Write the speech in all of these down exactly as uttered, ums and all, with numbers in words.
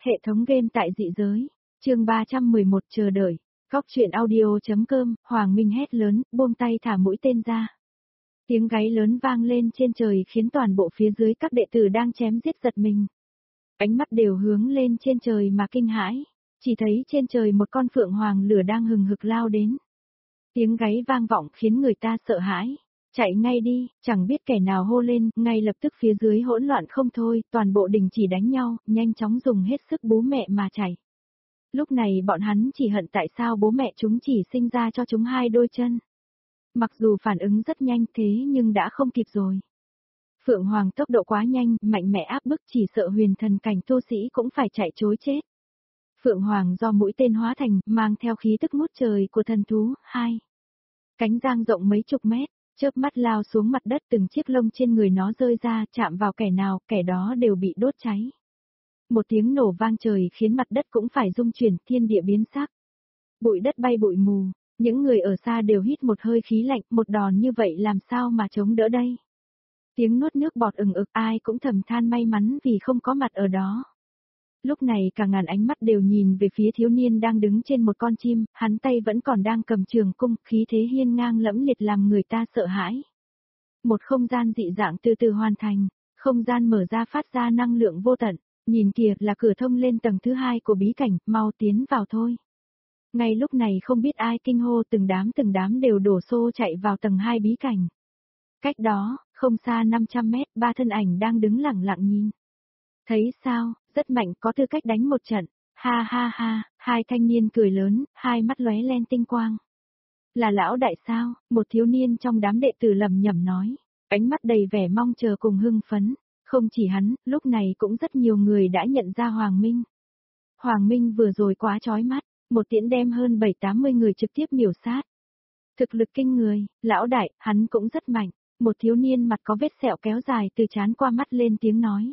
Hệ thống game tại dị giới. Chương ba trăm mười một chờ đợi. Góc truyện audio.com, Hoàng Minh hét lớn, buông tay thả mũi tên ra. Tiếng gáy lớn vang lên trên trời khiến toàn bộ phía dưới các đệ tử đang chém giết giật mình. Ánh mắt đều hướng lên trên trời mà kinh hãi, chỉ thấy trên trời một con phượng hoàng lửa đang hừng hực lao đến. Tiếng gáy vang vọng khiến người ta sợ hãi. Chạy ngay đi, chẳng biết kẻ nào hô lên, ngay lập tức phía dưới hỗn loạn không thôi, toàn bộ đình chỉ đánh nhau, nhanh chóng dùng hết sức bố mẹ mà chạy. Lúc này bọn hắn chỉ hận tại sao bố mẹ chúng chỉ sinh ra cho chúng hai đôi chân. Mặc dù phản ứng rất nhanh thế nhưng đã không kịp rồi. Phượng Hoàng tốc độ quá nhanh, mạnh mẽ áp bức chỉ sợ huyền thần cảnh tu sĩ cũng phải chạy trối chết. Phượng Hoàng do mũi tên hóa thành, mang theo khí tức ngút trời của thần thú, hai. Cánh giang rộng mấy chục mét, chớp mắt lao xuống mặt đất, từng chiếc lông trên người nó rơi ra, chạm vào kẻ nào, kẻ đó đều bị đốt cháy. Một tiếng nổ vang trời khiến mặt đất cũng phải rung chuyển, thiên địa biến sắc. Bụi đất bay bụi mù, những người ở xa đều hít một hơi khí lạnh, một đòn như vậy làm sao mà chống đỡ đây. Tiếng nuốt nước bọt ừng ực, ai cũng thầm than may mắn vì không có mặt ở đó. Lúc này cả ngàn ánh mắt đều nhìn về phía thiếu niên đang đứng trên một con chim, hắn tay vẫn còn đang cầm trường cung, khí thế hiên ngang lẫm liệt làm người ta sợ hãi. Một không gian dị dạng từ từ hoàn thành, không gian mở ra phát ra năng lượng vô tận, nhìn kìa là cửa thông lên tầng thứ hai của bí cảnh, mau tiến vào thôi. Ngay lúc này không biết ai kinh hô, từng đám từng đám đều đổ xô chạy vào tầng hai bí cảnh. Cách đó, không xa năm trăm mét, ba thân ảnh đang đứng lặng lặng nhìn. Thấy sao, rất mạnh, có tư cách đánh một trận. Ha ha ha, hai thanh niên cười lớn, hai mắt lóe lên tinh quang. Là lão đại sao? Một thiếu niên trong đám đệ tử lẩm nhẩm nói, ánh mắt đầy vẻ mong chờ cùng hưng phấn. Không chỉ hắn, lúc này cũng rất nhiều người đã nhận ra Hoàng Minh. Hoàng Minh vừa rồi quá chói mắt, một tiễn đem hơn bảy tám mươi người trực tiếp miểu sát. Thực lực kinh người, lão đại, hắn cũng rất mạnh. Một thiếu niên mặt có vết sẹo kéo dài từ trán qua mắt lên tiếng nói.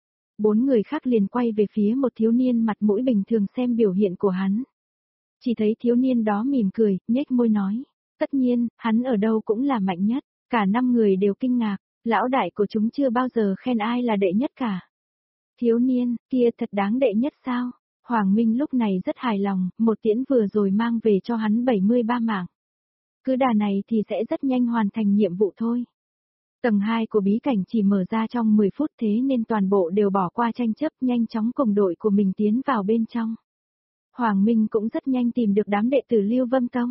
Bốn người khác liền quay về phía một thiếu niên mặt mũi bình thường xem biểu hiện của hắn. Chỉ thấy thiếu niên đó mỉm cười, nhếch môi nói. Tất nhiên, hắn ở đâu cũng là mạnh nhất. Cả năm người đều kinh ngạc, lão đại của chúng chưa bao giờ khen ai là đệ nhất cả. Thiếu niên, kia thật đáng đệ nhất sao? Hoàng Minh lúc này rất hài lòng, một tiễn vừa rồi mang về cho hắn bảy mươi ba mạng. Cứ đà này thì sẽ rất nhanh hoàn thành nhiệm vụ thôi. Tầng hai của bí cảnh chỉ mở ra trong mười phút, thế nên toàn bộ đều bỏ qua tranh chấp, nhanh chóng cùng đội của mình tiến vào bên trong. Hoàng Minh cũng rất nhanh tìm được đám đệ tử Lưu Vân Tông.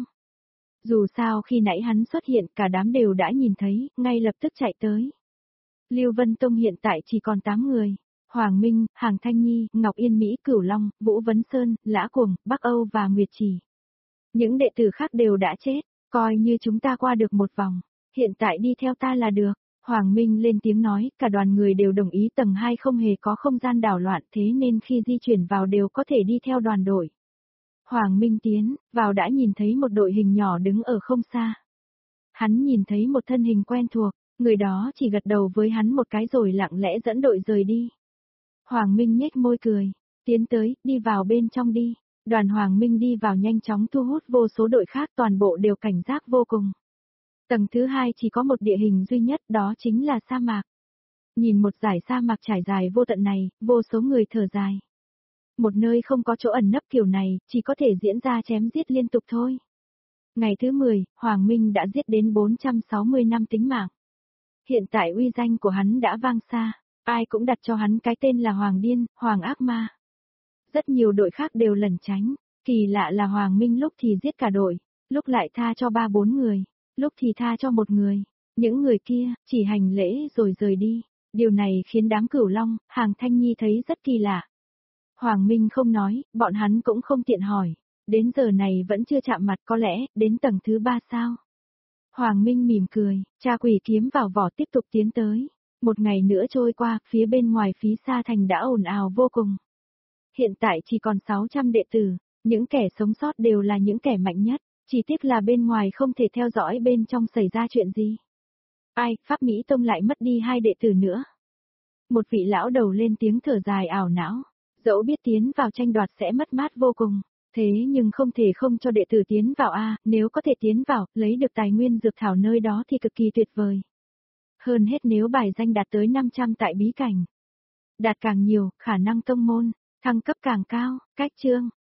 Dù sao khi nãy hắn xuất hiện cả đám đều đã nhìn thấy, ngay lập tức chạy tới. Lưu Vân Tông hiện tại chỉ còn tám người. Hoàng Minh, Hàng Thanh Nhi, Ngọc Yên Mỹ, Cửu Long, Vũ Vấn Sơn, Lã Cuồng, Bắc Âu và Nguyệt Chỉ. Những đệ tử khác đều đã chết, coi như chúng ta qua được một vòng. Hiện tại đi theo ta là được. Hoàng Minh lên tiếng nói, cả đoàn người đều đồng ý tầng hai không hề có không gian đảo loạn, thế nên khi di chuyển vào đều có thể đi theo đoàn đội. Hoàng Minh tiến vào đã nhìn thấy một đội hình nhỏ đứng ở không xa. Hắn nhìn thấy một thân hình quen thuộc, người đó chỉ gật đầu với hắn một cái rồi lặng lẽ dẫn đội rời đi. Hoàng Minh nhếch môi cười, tiến tới, đi vào bên trong đi. Đoàn Hoàng Minh đi vào nhanh chóng thu hút vô số đội khác, toàn bộ đều cảnh giác vô cùng. Tầng thứ hai chỉ có một địa hình duy nhất, đó chính là sa mạc. Nhìn một dải sa mạc trải dài vô tận này, vô số người thở dài. Một nơi không có chỗ ẩn nấp kiểu này, chỉ có thể diễn ra chém giết liên tục thôi. Ngày thứ mười, Hoàng Minh đã giết đến bốn trăm sáu mươi năm tính mạng. Hiện tại uy danh của hắn đã vang xa, ai cũng đặt cho hắn cái tên là Hoàng Điên, Hoàng Ác Ma. Rất nhiều đội khác đều lẩn tránh, kỳ lạ là Hoàng Minh lúc thì giết cả đội, lúc lại tha cho ba bốn người, lúc thì tha cho một người. Những người kia, chỉ hành lễ rồi rời đi. Điều này khiến đám Cửu Long, Hàng Thanh Nhi thấy rất kỳ lạ. Hoàng Minh không nói, bọn hắn cũng không tiện hỏi. Đến giờ này vẫn chưa chạm mặt, có lẽ, đến tầng thứ ba sao? Hoàng Minh mỉm cười, tra quỷ kiếm vào vỏ tiếp tục tiến tới. Một ngày nữa trôi qua, phía bên ngoài phí xa thành đã ồn ào vô cùng. Hiện tại chỉ còn sáu trăm đệ tử, những kẻ sống sót đều là những kẻ mạnh nhất, chỉ tiếc là bên ngoài không thể theo dõi bên trong xảy ra chuyện gì. Ai, Pháp Mỹ Tông lại mất đi hai đệ tử nữa. Một vị lão đầu lên tiếng thở dài ảo não, dẫu biết tiến vào tranh đoạt sẽ mất mát vô cùng, thế nhưng không thể không cho đệ tử tiến vào a, nếu có thể tiến vào, lấy được tài nguyên dược thảo nơi đó thì cực kỳ tuyệt vời. Hơn hết nếu bài danh đạt tới năm trăm tại bí cảnh. Đạt càng nhiều, khả năng tông môn, Thăng cấp càng cao, cách chương.